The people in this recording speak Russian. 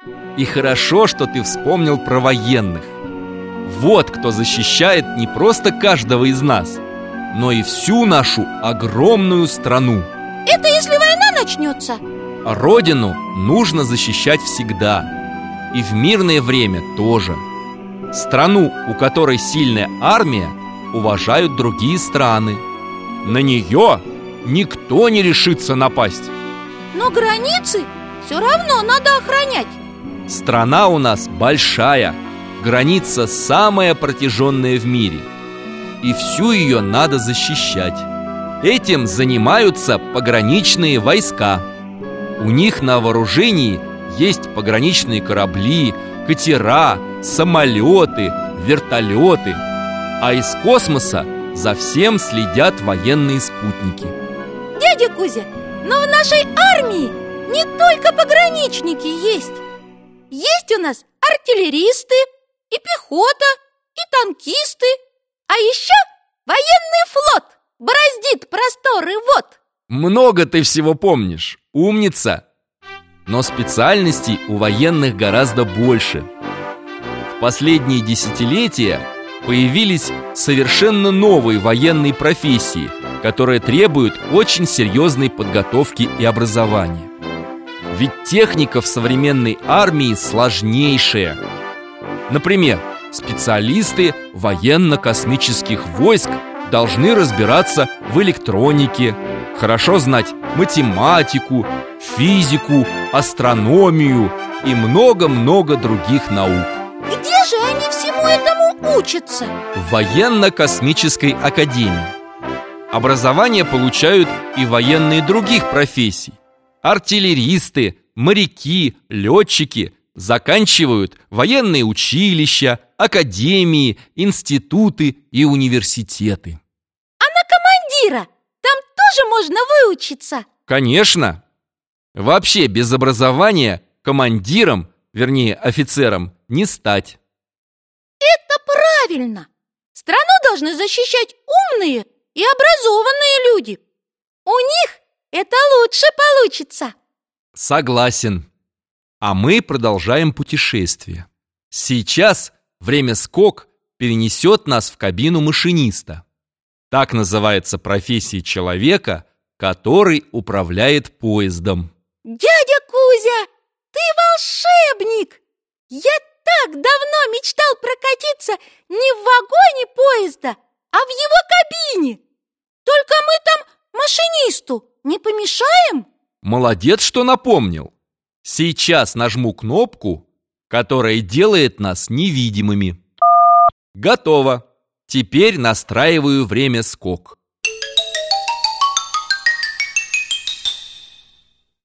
И хорошо, что ты вспомнил про военных. Вот кто защищает не просто каждого из нас, но и всю нашу огромную страну. Это если война начнется? Родину нужно защищать всегда. И в мирное время тоже. Страну, у которой сильная армия, уважают другие страны. На нее никто не решится напасть. Но границы все равно надо охранять. Страна у нас большая, граница самая протяженная в мире. И всю ее надо защищать. Этим занимаются пограничные войска. У них на вооружении есть пограничные корабли, катера, самолеты, вертолеты. А из космоса за всем следят военные спутники. Дядя Кузя, но в нашей армии не только пограничники есть. Есть у нас артиллеристы, и пехота, и танкисты. А еще военный флот бороздит просторы вод. Много ты всего помнишь, умница. Но специальностей у военных гораздо больше. В последние десятилетия появились совершенно новые военные профессии, которые требуют очень серьезной подготовки и образования. Ведь техника в современной армии сложнейшая. Например, специалисты военно-космических войск должны разбираться в электронике, хорошо знать математику, физику, астрономию и много-много других наук. Где же они всему этому учатся? В военно-космической академии. Образование получают и военные других профессий. Артиллеристы, моряки, летчики заканчивают военные училища, академии, институты и университеты. А на командира там тоже можно выучиться? Конечно! Вообще без образования командиром, вернее офицером, не стать. Это правильно! Страну должны защищать умные и образованные люди. У них это лучше получится. Согласен. А мы продолжаем путешествие. Сейчас время скок перенесет нас в кабину машиниста. Так называется профессия человека, который управляет поездом. Дядя Кузя, ты волшебник! Я так давно мечтал прокатиться не в вагоне поезда, а в его кабине. Только мы там машинисту не помешаем? Молодец, что напомнил. Сейчас нажму кнопку, которая делает нас невидимыми. Готово. Теперь настраиваю время скок.